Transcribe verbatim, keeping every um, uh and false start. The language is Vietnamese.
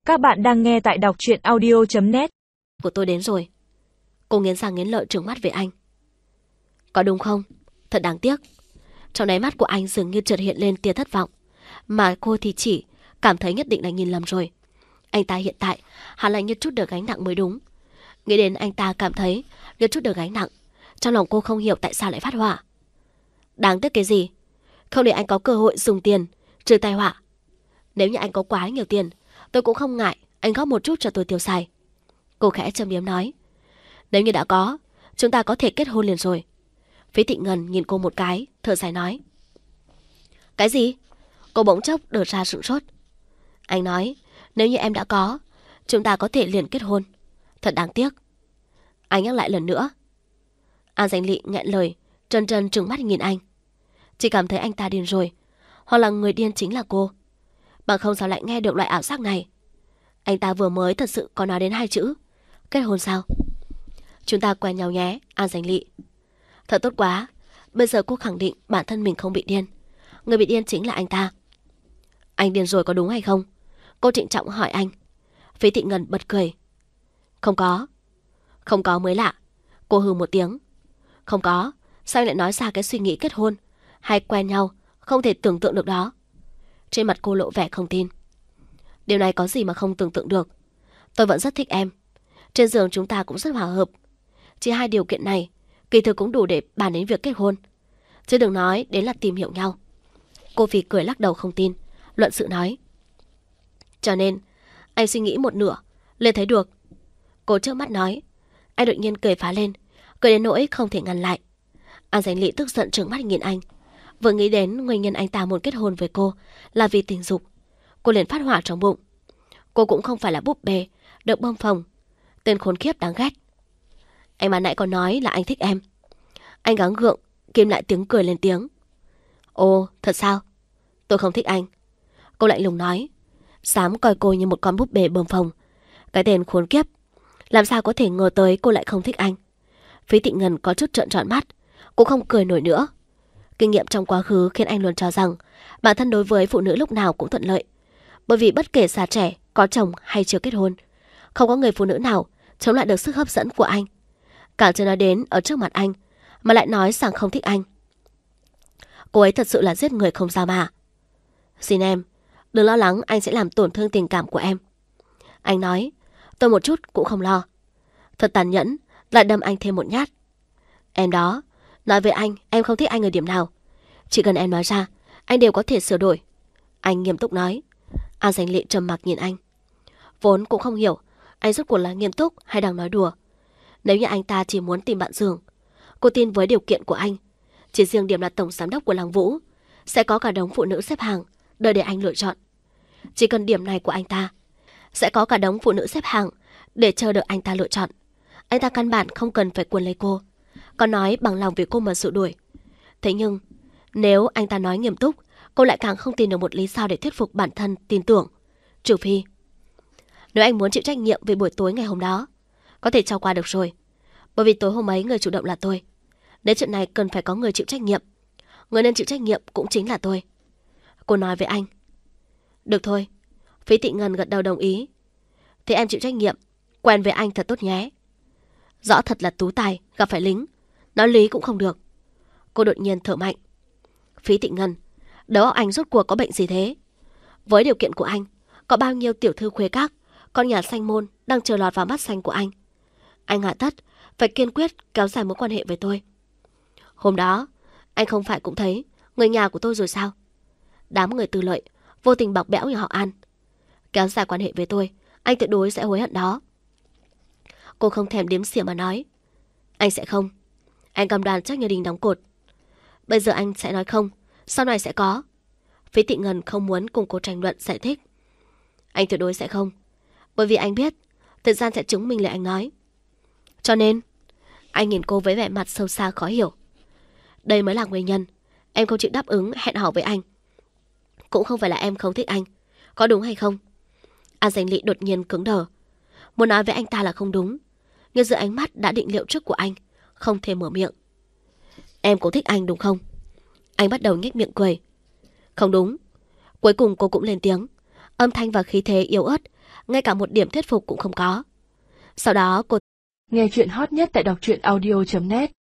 Các bạn đang nghe tại đọc truyện audio chấm net. Của tôi đến rồi. Cô nghiến răng nghiến lợi trừng mắt về anh. Có đúng không? Thật đáng tiếc. Trong đáy mắt của anh dường như chợt hiện lên tia thất vọng, mà cô thì chỉ cảm thấy nhất định là nhìn lầm rồi. Anh ta hiện tại hẳn là như chút được gánh nặng mới đúng. Nghĩ đến anh ta cảm thấy như chút được gánh nặng, trong lòng cô không hiểu tại sao lại phát hỏa. Đáng tiếc cái gì? Không để anh có cơ hội dùng tiền trừ tai họa. Nếu như anh có quá nhiều tiền, tôi cũng không ngại anh góp một chút cho tôi tiêu xài. Cô khẽ châm biếm nói. Nếu như đã có, chúng ta có thể kết hôn liền rồi. Phí Thị Ngân nhìn cô một cái, thở dài nói. Cái gì? Cô bỗng chốc đờ ra sửng sốt. Anh nói, nếu như em đã có, chúng ta có thể liền kết hôn. Thật đáng tiếc. Anh nhắc lại lần nữa. An Danh Lị nghẹn lời, trần trần trừng mắt nhìn anh. Chỉ cảm thấy anh ta điên rồi, hoặc là người điên chính là cô. Bằng không sao lại nghe được loại ảo giác này. Anh ta vừa mới thật sự có nói đến hai chữ kết hôn sao? Chúng ta quen nhau nhé, An Danh Lị. Thật tốt quá. Bây giờ cô khẳng định bản thân mình không bị điên. Người bị điên chính là anh ta. Anh điên rồi có đúng hay không? Cô trịnh trọng hỏi anh. Phí Thị Ngân bật cười. Không có. Không có mới lạ. Cô hừ một tiếng. Không có. Sao anh lại nói ra cái suy nghĩ kết hôn hay quen nhau không thể tưởng tượng được đó? Trên mặt cô lộ vẻ không tin. Điều này có gì mà không tưởng tượng được. Tôi vẫn rất thích em. Trên giường chúng ta cũng rất hòa hợp. Chỉ hai điều kiện này kỳ thực cũng đủ để bàn đến việc kết hôn, chứ đừng nói đến là tìm hiểu nhau. Cô phì cười lắc đầu không tin, luận sự nói. Cho nên anh suy nghĩ một nửa lên thấy được. Cô trước mắt nói. Anh đột nhiên cười phá lên, cười đến nỗi không thể ngăn lại. An Danh Lị tức giận trừng mắt nhìn anh. Vừa nghĩ đến nguyên nhân anh ta muốn kết hôn với cô là vì tình dục, cô liền phát hỏa trong bụng. Cô cũng không phải là búp bê được bơm phồng. Tên khốn khiếp đáng ghét. Anh mà nãy còn nói là anh thích em. Anh gắng gượng kìm lại tiếng cười lên tiếng. Ồ, thật sao? Tôi không thích anh. Cô lạnh lùng nói. Dám coi cô như một con búp bê bơm phồng. Cái tên khốn kiếp. Làm sao có thể ngờ tới cô lại không thích anh? Phí Thị Ngân có chút trợn tròn mắt. Cô không cười nổi nữa. Kinh nghiệm trong quá khứ khiến anh luôn cho rằng bản thân đối với phụ nữ lúc nào cũng thuận lợi. Bởi vì bất kể già trẻ, có chồng hay chưa kết hôn, không có người phụ nữ nào chống lại được sức hấp dẫn của anh. Càng chưa nói đến ở trước mặt anh mà lại nói rằng không thích anh. Cô ấy thật sự là giết người không sao mà. Xin em, đừng lo lắng anh sẽ làm tổn thương tình cảm của em. Anh nói, tôi một chút cũng không lo. Thật tàn nhẫn, lại đâm anh thêm một nhát. Em đó, nói với anh em không thích anh ở điểm nào, chỉ cần em nói ra, anh đều có thể sửa đổi. Anh nghiêm túc nói. An Danh Lị trầm mặc nhìn anh. Vốn cũng không hiểu anh rốt cuộc là nghiêm túc hay đang nói đùa. Nếu như anh ta chỉ muốn tìm bạn giường, cô tin với điều kiện của anh, chỉ riêng điểm là tổng giám đốc của Lăng Vũ, sẽ có cả đống phụ nữ xếp hàng đợi để anh lựa chọn. Chỉ cần điểm này của anh ta, sẽ có cả đống phụ nữ xếp hàng để chờ đợi anh ta lựa chọn. Anh ta căn bản không cần phải cuốn lấy cô, còn nói bằng lòng vì cô mà sửa đổi. Thế nhưng nếu anh ta nói nghiêm túc, cô lại càng không tìm được một lý do để thuyết phục bản thân tin tưởng. Trừ phi nếu anh muốn chịu trách nhiệm về buổi tối ngày hôm đó, có thể cho qua được rồi. Bởi vì tối hôm ấy người chủ động là tôi. Nếu chuyện này cần phải có người chịu trách nhiệm, người nên chịu trách nhiệm cũng chính là tôi. Cô nói với anh. Được thôi. Phí Thị Ngân gật đầu đồng ý. Thế em chịu trách nhiệm, quen với anh thật tốt nhé. Rõ thật là tú tài gặp phải lính, nói lý cũng không được. Cô đột nhiên thở mạnh. Phí Thị Ngân, đầu óc anh rốt cuộc có bệnh gì thế? Với điều kiện của anh, có bao nhiêu tiểu thư khuê các, con nhà danh môn đang chờ lọt vào mắt xanh của anh. Anh hạ tất phải kiên quyết kéo dài mối quan hệ với tôi. Hôm đó anh không phải cũng thấy người nhà của tôi rồi sao? Đám người tư lợi vô tình bọc bẽo như họ An. Kéo dài quan hệ với tôi, anh tuyệt đối sẽ hối hận đó. Cô không thèm đếm xỉa mà nói. Anh sẽ không. Anh cầm đàn chắc như đình đóng cột. Bây giờ anh sẽ nói không, sau này sẽ có. Phí Thị Ngân không muốn cùng cô tranh luận giải thích. Anh tuyệt đối sẽ không. Bởi vì anh biết thời gian sẽ chứng minh lời anh nói. Cho nên anh nhìn cô với vẻ mặt sâu xa khó hiểu. Đây mới là nguyên nhân em không chịu đáp ứng hẹn hò với anh. Cũng không phải là em không thích anh, có đúng hay không? An Danh Lị đột nhiên cứng đờ. Muốn nói với anh ta là không đúng, nhưng giữa ánh mắt đã định liệu trước của anh, không thể mở miệng. Em cũng thích anh đúng không? Anh bắt đầu nhếch miệng cười. Không đúng. Cuối cùng cô cũng lên tiếng, âm thanh và khí thế yếu ớt ngay cả một điểm thuyết phục cũng không có. Sau đó cô Nghe chuyện hot nhất tại đọc truyện audio chấm net